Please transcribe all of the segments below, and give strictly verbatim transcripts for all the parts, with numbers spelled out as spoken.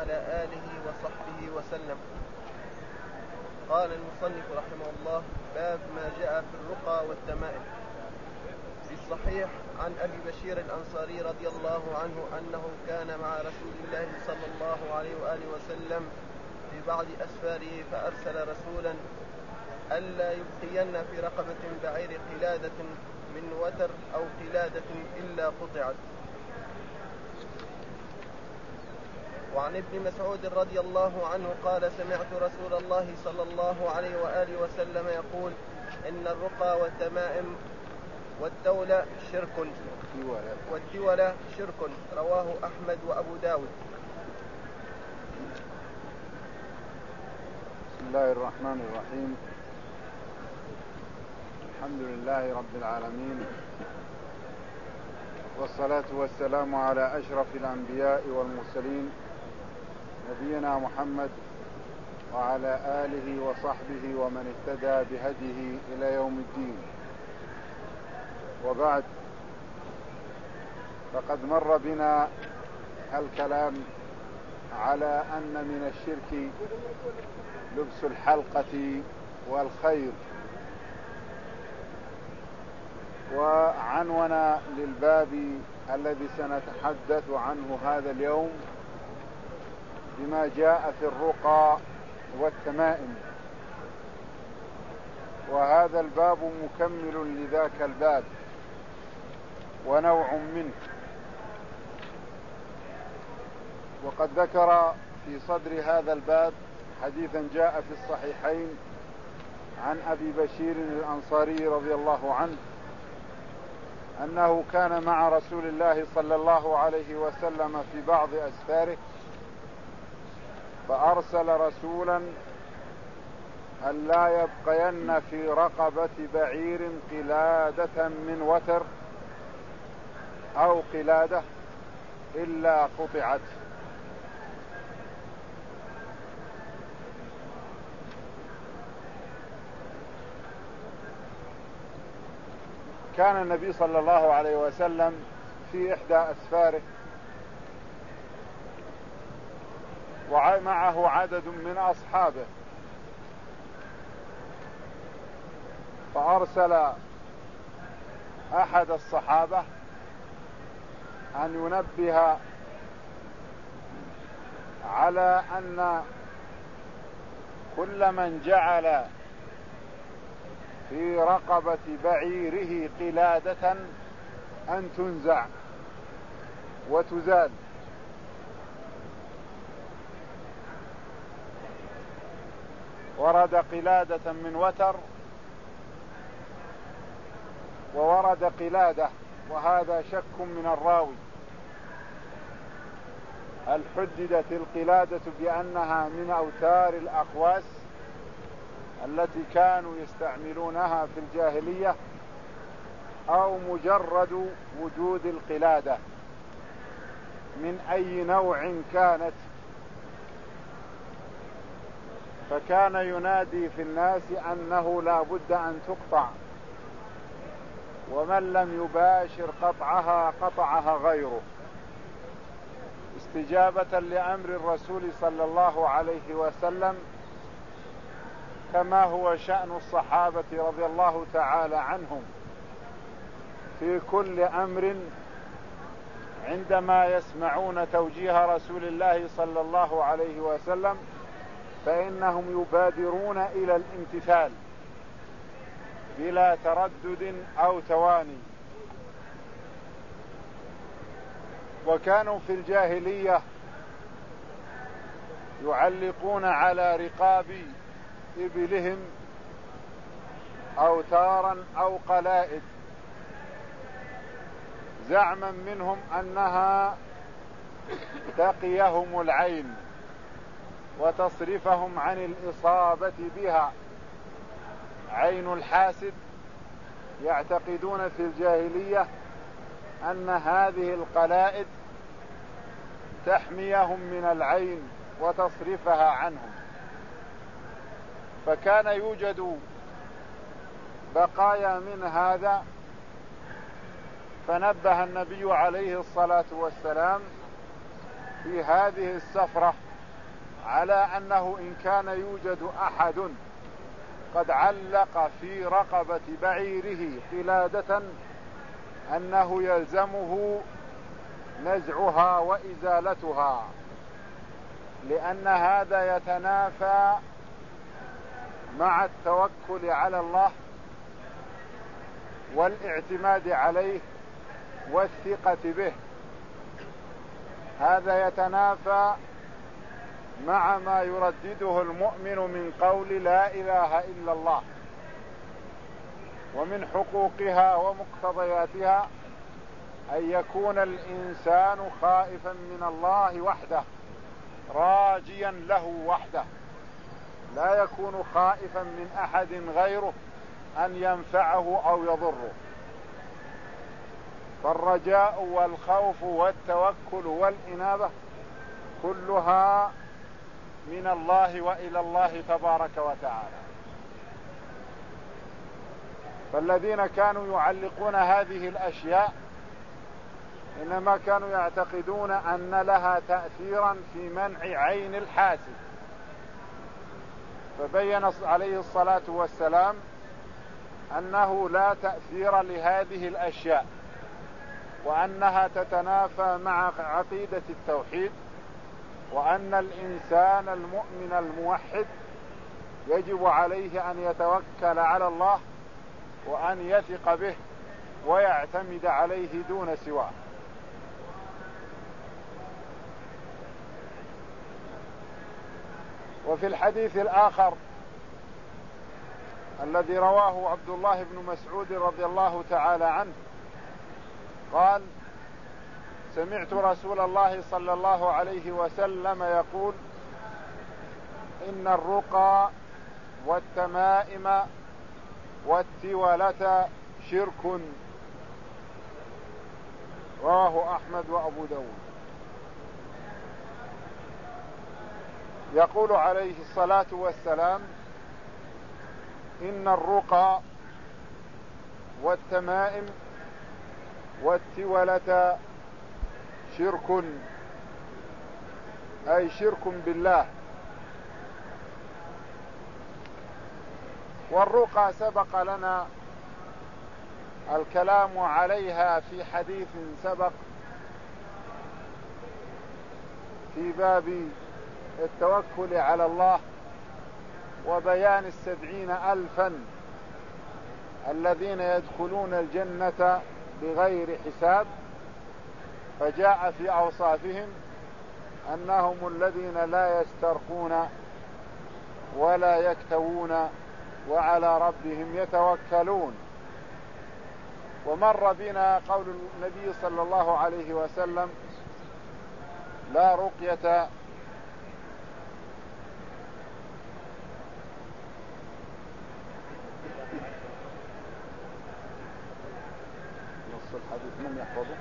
وعلى آله وصحبه وسلم. قال المصنف رحمه الله: باب ما جاء في الرقى والتمائم. في الصحيح عن أبي بشير الأنصاري رضي الله عنه أنه كان مع رسول الله صلى الله عليه وآله وسلم في بعض أسفاره فأرسل رسولا ألا يبقين في رقبة بعير قلادة من وتر أو قلادة إلا قطعت. وعن ابن مسعود رضي الله عنه قال: سمعت رسول الله صلى الله عليه وآله وسلم يقول: إن الرقى والتمائم والتولى شرك والتولى شرك. رواه أحمد وأبو داود. بسم الله الرحمن الرحيم. الحمد لله رب العالمين، والصلاة والسلام على أشرف الأنبياء والمرسلين نبينا محمد وعلى آله وصحبه ومن اهتدى بهديه إلى يوم الدين. وبعد، فقد مر بنا الكلام على أن من الشرك لبس الحلقة والخير، وعنونا للباب الذي سنتحدث عنه هذا اليوم بما جاء في الرقى والتمائم، وهذا الباب مكمل لذاك الباب ونوع منه. وقد ذكر في صدر هذا الباب حديثا جاء في الصحيحين عن أبي بشير الأنصاري رضي الله عنه أنه كان مع رسول الله صلى الله عليه وسلم في بعض أسفاره فأرسل رسولا ألا يبقين في رقبة بعير قلادة من وتر أو قلادة إلا قطعت. كان النبي صلى الله عليه وسلم في إحدى أسفاره ومعه عدد من أصحابه، فأرسل أحد الصحابة أن ينبه على أن كل من جعل في رقبة بعيره قلادة أن تنزع وتزال. ورد قلادة من وتر وورد قلادة، وهذا شك من الراوي. هل حددت القلادة بأنها من أوتار الأقواس التي كانوا يستعملونها في الجاهلية، أو مجرد وجود القلادة من أي نوع كانت؟ فكان ينادي في الناس أنه لا بد أن تقطع، ومن لم يباشر قطعها قطعها غيره، استجابة لأمر الرسول صلى الله عليه وسلم، كما هو شأن الصحابة رضي الله تعالى عنهم في كل أمر عندما يسمعون توجيه رسول الله صلى الله عليه وسلم فإنهم يبادرون إلى الامتثال بلا تردد أو تواني. وكانوا في الجاهلية يعلقون على رقاب إبلهم أوتارا أو قلائد، زعما منهم أنها تقيهم العين وتصرفهم عن الإصابة بها. عين الحاسد يعتقدون في الجاهلية أن هذه القلائد تحميهم من العين وتصرفها عنهم. فكان يوجد بقايا من هذا، فنبه النبي عليه الصلاة والسلام في هذه السفرة على أنه إن كان يوجد أحد قد علق في رقبة بعيره قلادة أنه يلزمه نزعها وإزالتها، لأن هذا يتنافى مع التوكل على الله والاعتماد عليه والثقة به. هذا يتنافى مع ما يردده المؤمن من قول لا إله إلا الله، ومن حقوقها ومقتضياتها أن يكون الإنسان خائفا من الله وحده راجيا له وحده، لا يكون خائفا من أحد غيره أن ينفعه أو يضره. فالرجاء والخوف والتوكل والإنابة كلها من الله وإلى الله تبارك وتعالى. فالذين كانوا يعلقون هذه الأشياء إنما كانوا يعتقدون أن لها تأثيرا في منع عين الحاسد، فبين عليه الصلاة والسلام أنه لا تأثير لهذه الأشياء، وأنها تتنافى مع عقيدة التوحيد، وأن الإنسان المؤمن الموحد يجب عليه أن يتوكل على الله وأن يثق به ويعتمد عليه دون سواه. وفي الحديث الآخر الذي رواه عبد الله بن مسعود رضي الله تعالى عنه قال: سمعت رسول الله صلى الله عليه وسلم يقول: إن الرقى والتمائم والتولة شرك. رواه أحمد وأبو داود. يقول عليه الصلاة والسلام: إن الرقى والتمائم والتولة شرك، أي شرك بالله. والرقى سبق لنا الكلام عليها في حديث سبق في باب التوكل على الله وبيان السبعين ألفا الذين يدخلون الجنة بغير حساب، فجاء في أوصافهم أنهم الذين لا يسترقون ولا يكتوون وعلى ربهم يتوكلون. ومر بنا قول النبي صلى الله عليه وسلم: لا رقية نص الحديث من يحفظه؟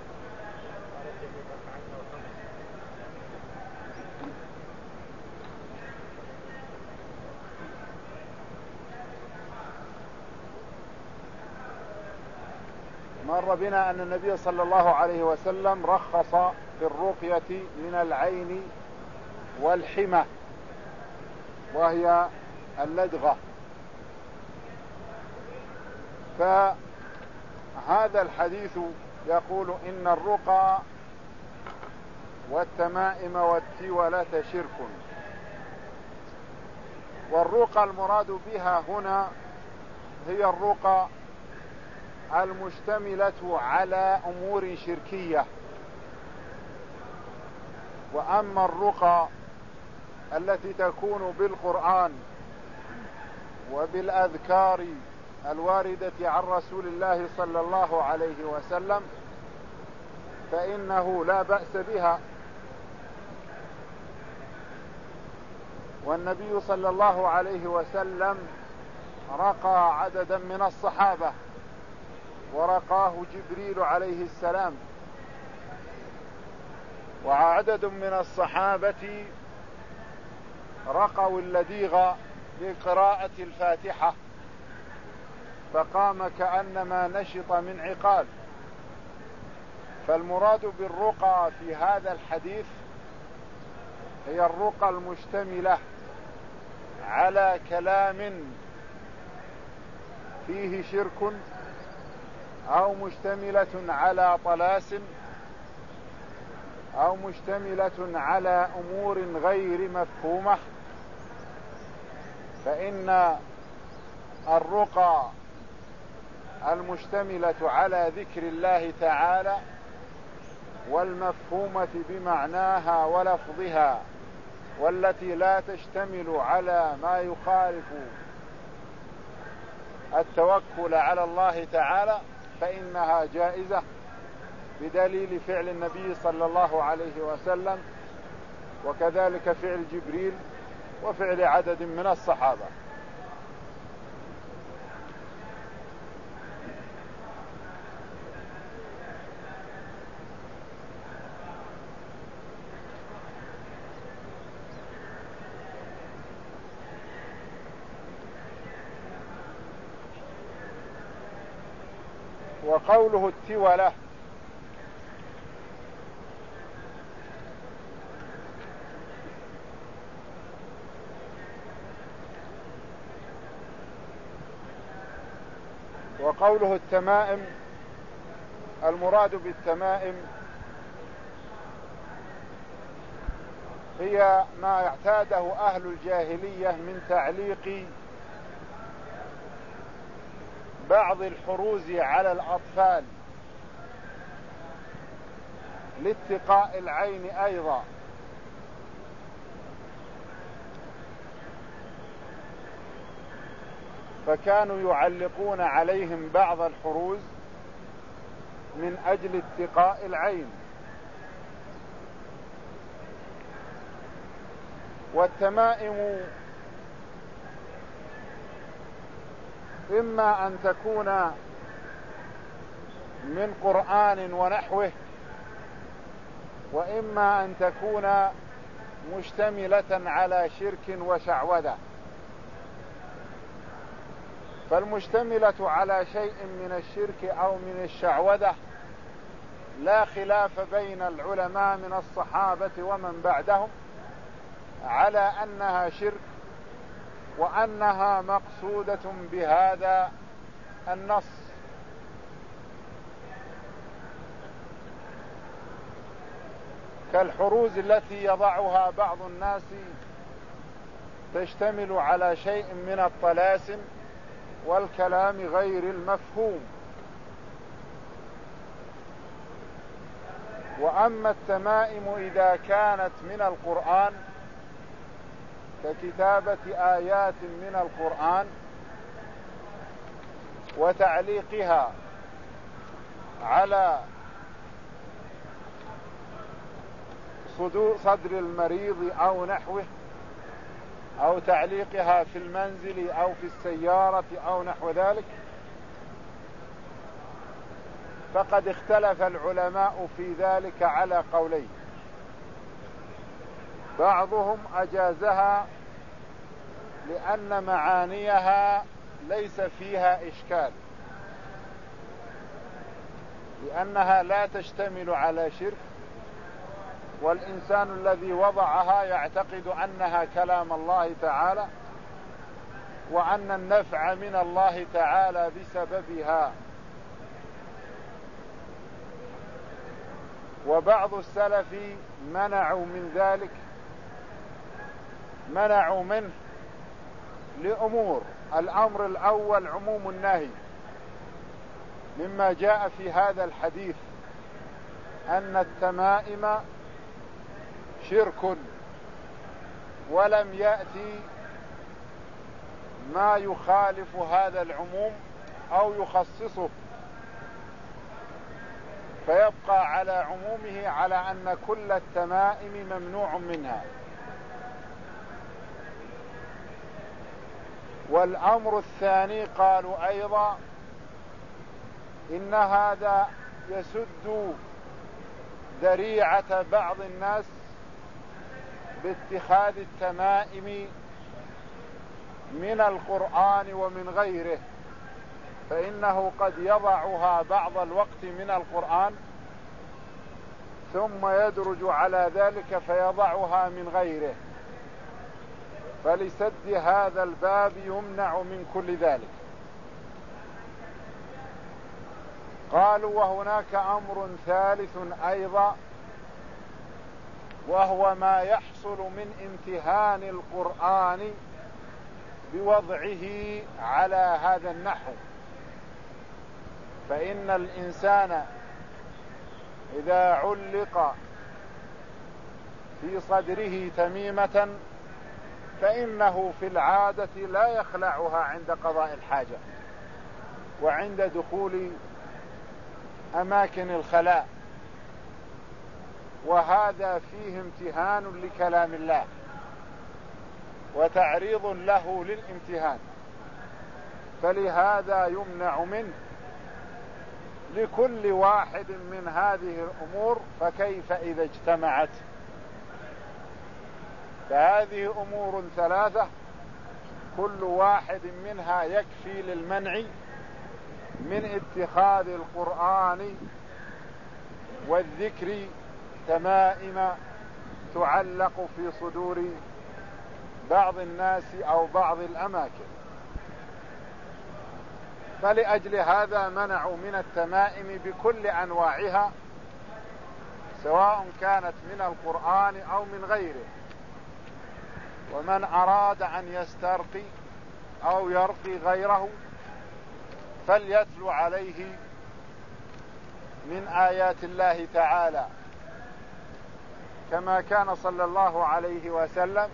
مر بنا أن النبي صلى الله عليه وسلم رخص في الرقية من العين والحمى، وهي اللدغة. فهذا الحديث يقول: إن الرقى والتمائم والتولة شرك. والرقى المراد بها هنا هي الرقى المشتملة على أمور شركية. وأما الرقى التي تكون بالقرآن وبالأذكار الواردة عن رسول الله صلى الله عليه وسلم فإنه لا بأس بها. والنبي صلى الله عليه وسلم رقى عددا من الصحابة، ورقاه جبريل عليه السلام، وعدد من الصحابة رقوا اللديغ بقراءة الفاتحة فقام كأنما نشط من عقال. فالمراد بالرقى في هذا الحديث هي الرقى المشتملة على كلام فيه شرك، أو مشتملة على طلاسم، أو مشتملة على أمور غير مفهومة، فإن الرقى المشتملة على ذكر الله تعالى والمفهومة بمعناها ولفظها، والتي لا تشتمل على ما يخالف التوكل على الله تعالى، فإنها جائزة بدليل فعل النبي صلى الله عليه وسلم، وكذلك فعل جبريل وفعل عدد من الصحابة. وقوله التولة وقوله التمائم، المراد بالتمائم هي ما اعتاده أهل الجاهلية من تعليق بعض الحروز على الأطفال لاتقاء العين أيضا، فكانوا يعلقون عليهم بعض الحروز من أجل اتقاء العين. والتمائم إما أن تكون من قرآن ونحوه، وإما أن تكون مشتملة على شرك وشعوذة. فالمشتملة على شيء من الشرك أو من الشعوذة لا خلاف بين العلماء من الصحابة ومن بعدهم على أنها شرك، وأنها مقصودة بهذا النص. كالحروز التي يضعها بعض الناس تشتمل على شيء من الطلاسم والكلام غير المفهوم. وأما التمائم إذا كانت من القرآن ككتابة آيات من القرآن وتعليقها على صدر المريض أو نحوه، أو تعليقها في المنزل أو في السيارة أو نحو ذلك، فقد اختلف العلماء في ذلك على قولين. بعضهم أجازها لأن معانيها ليس فيها إشكال، لأنها لا تشتمل على شرك، والإنسان الذي وضعها يعتقد أنها كلام الله تعالى، وأن النفع من الله تعالى بسببها. وبعض السلف منعوا من ذلك، منعوا منه لأمور. الأمر الأول عموم النهي، مما جاء في هذا الحديث أن التمائم شرك، ولم يأتي ما يخالف هذا العموم أو يخصصه، فيبقى على عمومه على أن كل التمائم ممنوع منها. والأمر الثاني قالوا أيضا إن هذا يسد ذريعة بعض الناس باتخاذ التمائم من القرآن ومن غيره، فإنه قد يضعها بعض الوقت من القرآن ثم يدرج على ذلك فيضعها من غيره، فلسد هذا الباب يمنع من كل ذلك. قالوا وهناك أمر ثالث أيضا، وهو ما يحصل من امتهان القرآن بوضعه على هذا النحو. فإن الإنسان إذا علق في صدره تميمة فإنه في العادة لا يخلعها عند قضاء الحاجة وعند دخول أماكن الخلاء، وهذا فيه امتهان لكلام الله وتعريض له للامتهان، فلهذا يمنع منه لكل واحد من هذه الأمور. فكيف إذا اجتمعت؟ فهذه أمور ثلاثة كل واحد منها يكفي للمنع من اتخاذ القرآن والذكر تمائم تعلق في صدور بعض الناس أو بعض الأماكن. فلأجل هذا منعوا من التمائم بكل أنواعها، سواء كانت من القرآن أو من غيره. ومن أراد أن يسترقي أو يرقي غيره فليتلو عليه من آيات الله تعالى، كما كان صلى الله عليه وسلم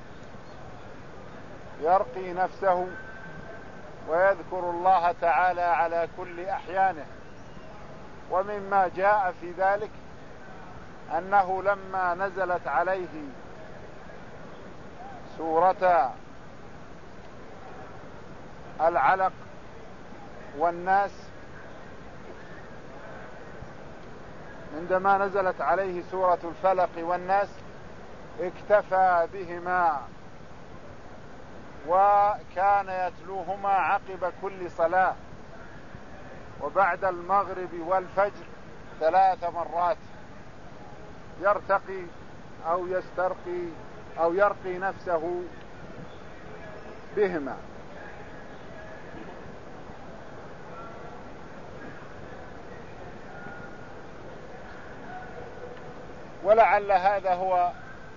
يرقي نفسه ويذكر الله تعالى على كل أحيانه. ومما جاء في ذلك أنه لما نزلت عليه سورة العلق والناس، عندما نزلت عليه سورة الفلق والناس اكتفى بهما، وكان يتلوهما عقب كل صلاة وبعد المغرب والفجر ثلاث مرات، يرتقي أو يسترقي أو يرقي نفسه بهما. ولعل هذا هو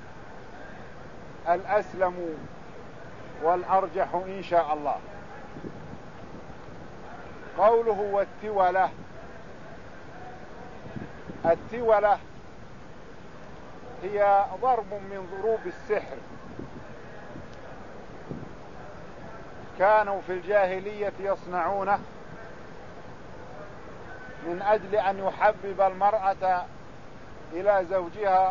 الأسلم والأرجح إن شاء الله. قوله والتولة، التولة هي ضرب من ضروب السحر، كانوا في الجاهلية يصنعونه من أجل أن يحبب المرأة إلى زوجها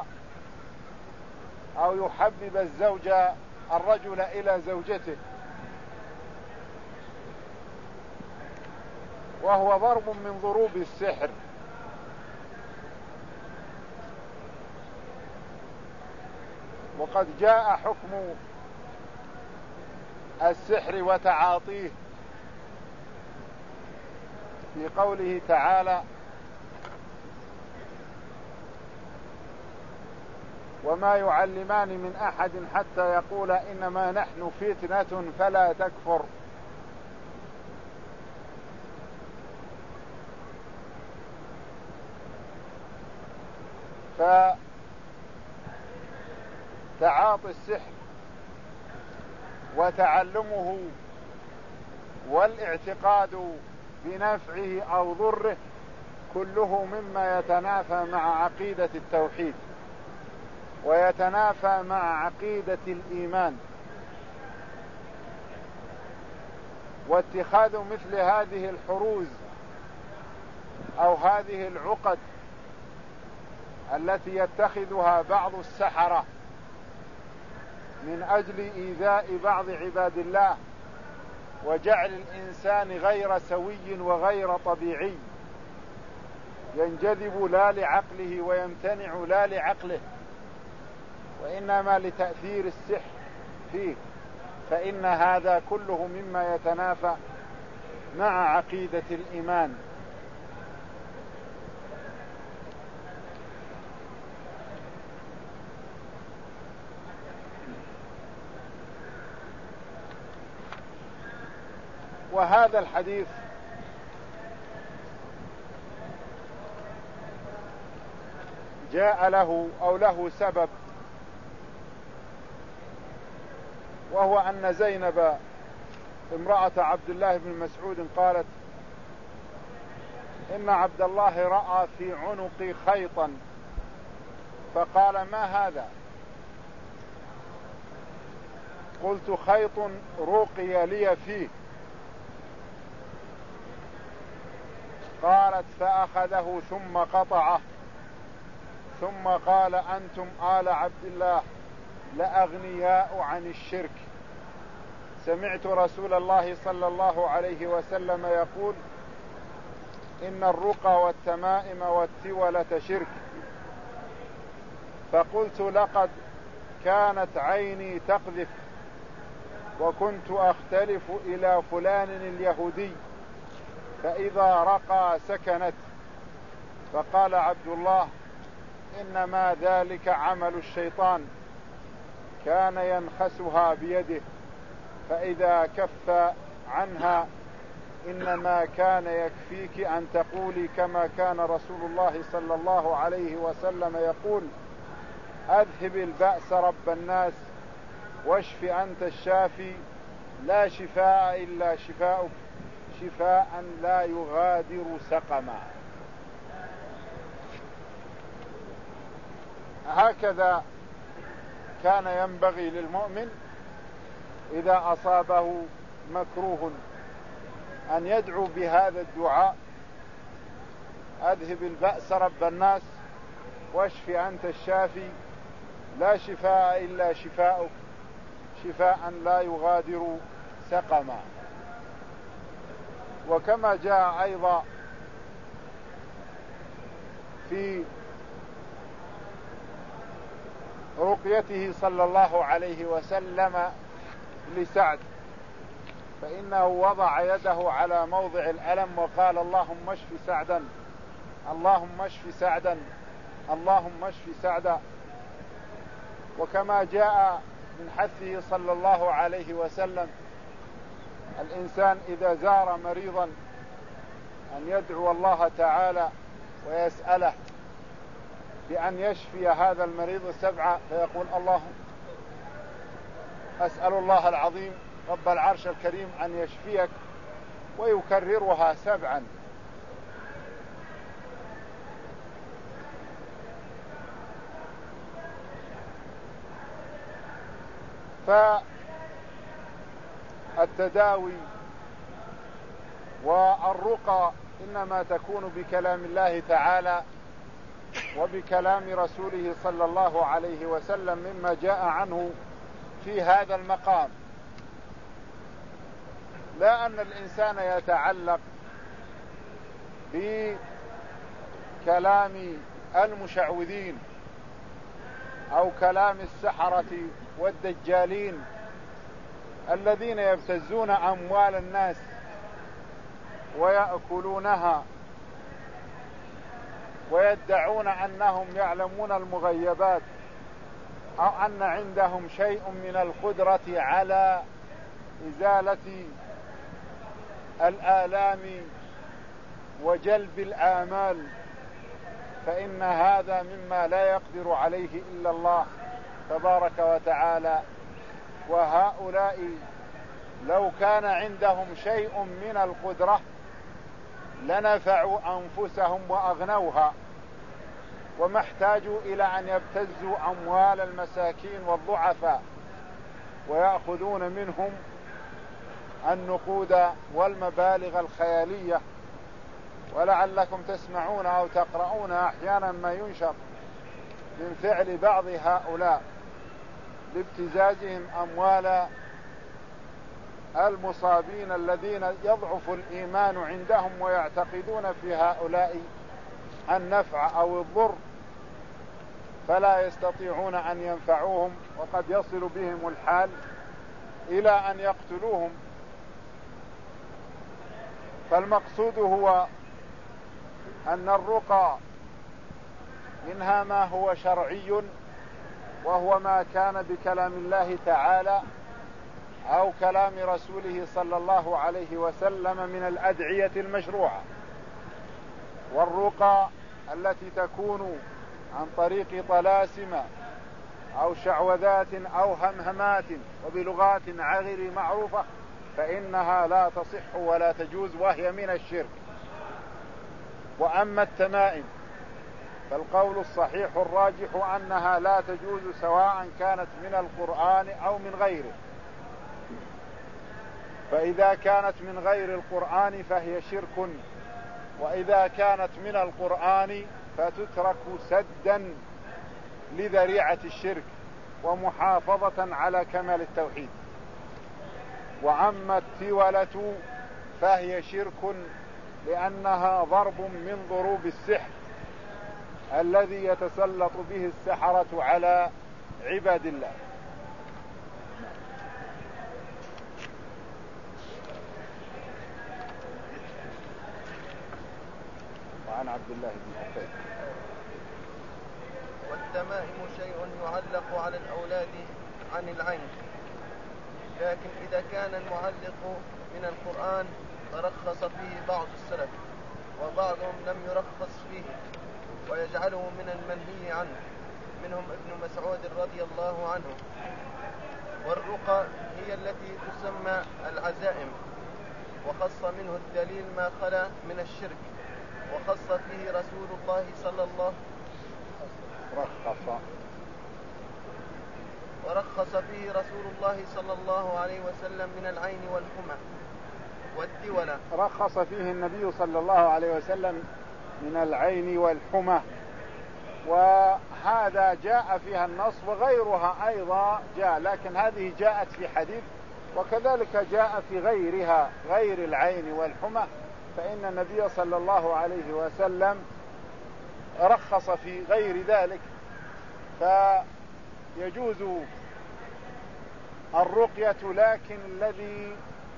أو يحبب الزوج الرجل إلى زوجته، وهو ضرب من ضروب السحر. وقد جاء حكم السحر وتعاطيه في قوله تعالى وما يعلمان من أحد حتى يقول إنما نحن فتنة فلا تكفر. فتعاطي السحر وتعلمه والاعتقاد بنفعه أو ضره كله مما يتنافى مع عقيدة التوحيد ويتنافى مع عقيدة الإيمان. واتخاذ مثل هذه الحروز أو هذه العقد التي يتخذها بعض السحرة من أجل إيذاء بعض عباد الله وجعل الإنسان غير سوي وغير طبيعي، ينجذب لا لعقله ويمتنع لا لعقله وإنما لتأثير السحر فيه، فإن هذا كله مما يتنافى مع عقيدة الإيمان. وهذا الحديث جاء له أو له سبب، وهو أن زينب امرأة عبد الله بن مسعود قالت: إن عبد الله رأى في عنقي خيطا، فقال: ما هذا؟ قلت: خيط رقي لي فيه. قالت: فأخذه ثم قطعه، ثم قال: أنتم آل عبد الله لأغنياء عن الشرك. سمعت رسول الله صلى الله عليه وسلم يقول: إن الرقى والتمائم والتولة شرك. فقلت: لقد كانت عيني تقذف، وكنت أختلف إلى فلان اليهودي فإذا رقى سكنت. فقال عبد الله: إنما ذلك عمل الشيطان، كان ينخسها بيده، فإذا كف عنها إنما كان يكفيك أن تقولي كما كان رسول الله صلى الله عليه وسلم يقول: أذهب البأس رب الناس واشف أنت الشافي، لا شفاء إلا شفاؤك، شفاء لا يغادر سقما. هكذا كان ينبغي للمؤمن إذا أصابه مكروه أن يدعو بهذا الدعاء: أذهب البأس رب الناس واشف أنت الشافي، لا شفاء إلا شفاؤك، شفاء لا يغادر سقما. وكما جاء أيضا في رقيته صلى الله عليه وسلم لسعد، فإنه وضع يده على موضع الألم وقال: اللهم اشف سعدا، اللهم اشف سعدا، اللهم اشف سعدا. وكما جاء من حثه صلى الله عليه وسلم الإنسان إذا زار مريضا أن يدعو الله تعالى ويسأله بأن يشفي هذا المريض سبعة، فيقول: اللهم أسأل الله العظيم رب العرش الكريم أن يشفيك، ويكررها سبعا. فالتداوي والرقى إنما تكون بكلام الله تعالى وبكلام رسوله صلى الله عليه وسلم مما جاء عنه في هذا المقام، لا أن الإنسان يتعلق بكلام المشعوذين أو كلام السحرة والدجالين الذين يبتزون أموال الناس ويأكلونها ويدعون أنهم يعلمون المغيبات أو أن عندهم شيء من القدرة على إزالة الآلام وجلب الآمال، فإن هذا مما لا يقدر عليه إلا الله تبارك وتعالى. وهؤلاء لو كان عندهم شيء من القدرة لنفعوا أنفسهم وأغنوها، وما احتاجوا إلى أن يبتزوا أموال المساكين والضعفاء ويأخذون منهم النقود والمبالغ الخيالية. ولعلكم تسمعون أو تقرؤون أحيانا ما ينشر من فعل بعض هؤلاء لابتزازهم أموال المصابين الذين يضعف الإيمان عندهم ويعتقدون في هؤلاء النفع أو الضر، فلا يستطيعون أن ينفعوهم، وقد يصل بهم الحال إلى أن يقتلوهم. فالمقصود هو أن الرقى منها ما هو شرعي وهو ما كان بكلام الله تعالى أو كلام رسوله صلى الله عليه وسلم من الأدعية المشروعة. والرقى التي تكون عن طريق طلاسم أو شعوذات أو همهمات وبلغات غير معروفة فإنها لا تصح ولا تجوز وهي من الشرك. وأما التمائم فالقول الصحيح الراجح أنها لا تجوز سواء كانت من القرآن أو من غيره. فإذا كانت من غير القرآن فهي شرك، وإذا كانت من القرآن فتترك سدا لذريعة الشرك ومحافظة على كمال التوحيد. وأما التولة فهي شرك لأنها ضرب من ضروب السحر الذي يتسلط به السحرة على عباد الله. وعن عبد الله بن عقيل: والتمائم شيء يعلق على الأولاد عن العين، لكن إذا كان المعلق من القرآن فرخص فيه بعض السلف، وبعضهم لم يرخص فيه ويجعله من المنهي عنه، منهم ابن مسعود رضي الله عنه. والرقى هي التي تسمى العزائم، وخص منه الدليل ما خلا من الشرك، وخص فيه رسول الله صلى الله رخص ورخص فيه رسول الله صلى الله عليه وسلم من العين والحمى والتولة. رخص فيه النبي صلى الله عليه وسلم من العين والحمى، وهذا جاء فيها النص، وغيرها أيضا جاء، لكن هذه جاءت في حديث، وكذلك جاء في غيرها غير العين والحمى، فإن النبي صلى الله عليه وسلم رخص في غير ذلك. فيجوز الرقية، لكن الذي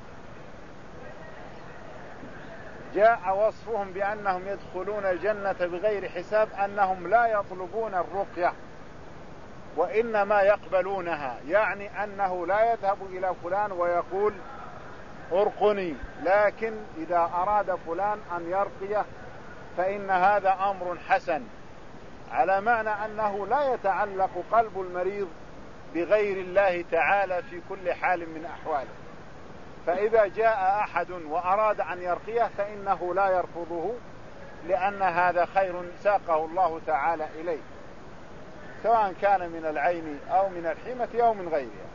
جاء وصفهم بأنهم يدخلون الجنة بغير حساب أنهم لا يطلبون الرقية وإنما يقبلونها، يعني أنه لا يذهب إلى فلان ويقول ارقني، لكن إذا أراد فلان أن يرقيه فإن هذا أمر حسن، على معنى أنه لا يتعلق قلب المريض بغير الله تعالى في كل حال من أحواله. فإذا جاء أحد وأراد أن يرقيه فإنه لا يرفضه، لأن هذا خير ساقه الله تعالى إليه، سواء كان من العين أو من الحمة أو من غيرها.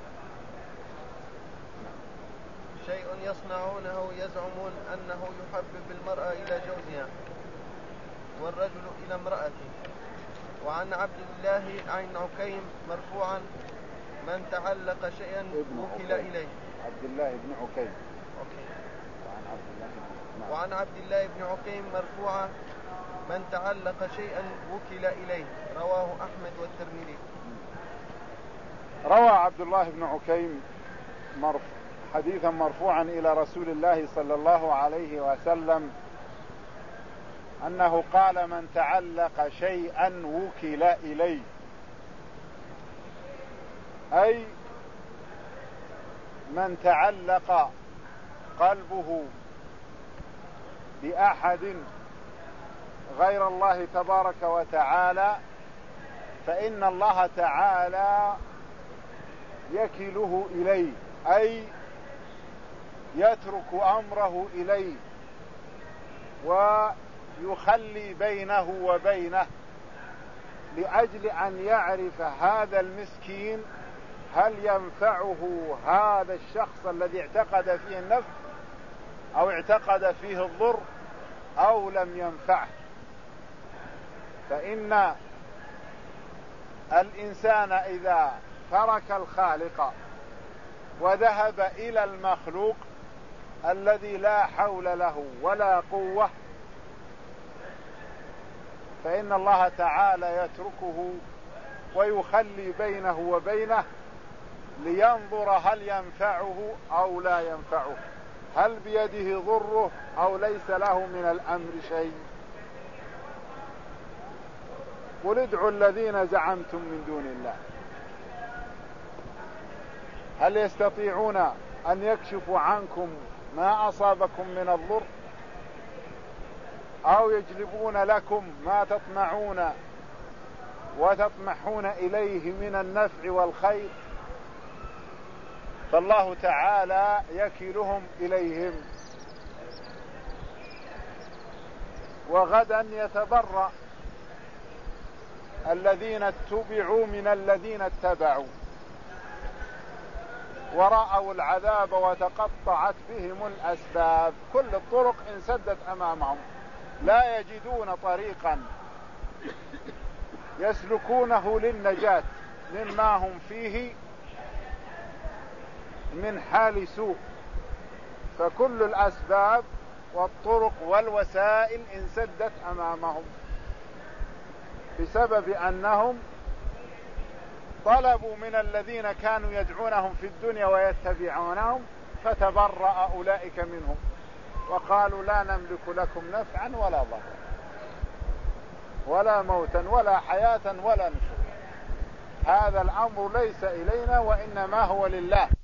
شيء يصنعونه يزعمون أنه يحبب المرأة إلى جوزها والرجل إلى امرأته. وعن عبد الله عن عكيم مرفوعا: من تعلق شيئا وكل إليه. عبد الله بن عكيم. وعن عبد الله بن وعن عبد الله بن عكيم مرفوعا: من تعلق شيئا وكل إليه. رواه أحمد والترمذي. روى عبد الله بن عكيم مرف... حديثا مرفوعا إلى رسول الله صلى الله عليه وسلم أنه قال: من تعلق شيئا وكل إليه، أي من تعلق قلبه بأحد غير الله تبارك وتعالى فإن الله تعالى يكله إليه، أي يترك أمره إليه ويخلي بينه وبينه، لأجل أن يعرف هذا المسكين هل ينفعه هذا الشخص الذي اعتقد فيه النفع أو اعتقد فيه الضر أو لم ينفعه. فإن الإنسان إذا ترك الخالق وذهب إلى المخلوق الذي لا حول له ولا قوة فإن الله تعالى يتركه ويخلي بينه وبينه لينظر هل ينفعه أو لا ينفعه، هل بيده ضره أو ليس له من الأمر شيء. قل ادعوا الذين زعمتم من دون الله هل يستطيعون أن يكشفوا عنكم ما أصابكم من الضر أو يجلبون لكم ما تطمعون وتطمحون إليه من النفع والخير؟ فالله تعالى يكلهم إليهم. وغدا يتبرأ الذين اتبعوا من الذين اتبعوا ورأوا العذاب وتقطعت بهم الأسباب. كل الطرق انسدت أمامهم، لا يجدون طريقا يسلكونه للنجاة مما هم فيه من حال سوء. فكل الأسباب والطرق والوسائل انسدت أمامهم بسبب أنهم طلبوا من الذين كانوا يدعونهم في الدنيا ويتبعونهم، فتبرأ أولئك منهم وقالوا لا نملك لكم نفعا ولا ضرا ولا موتا ولا حياة ولا نشورا. هذا الأمر ليس إلينا وإنما هو لله.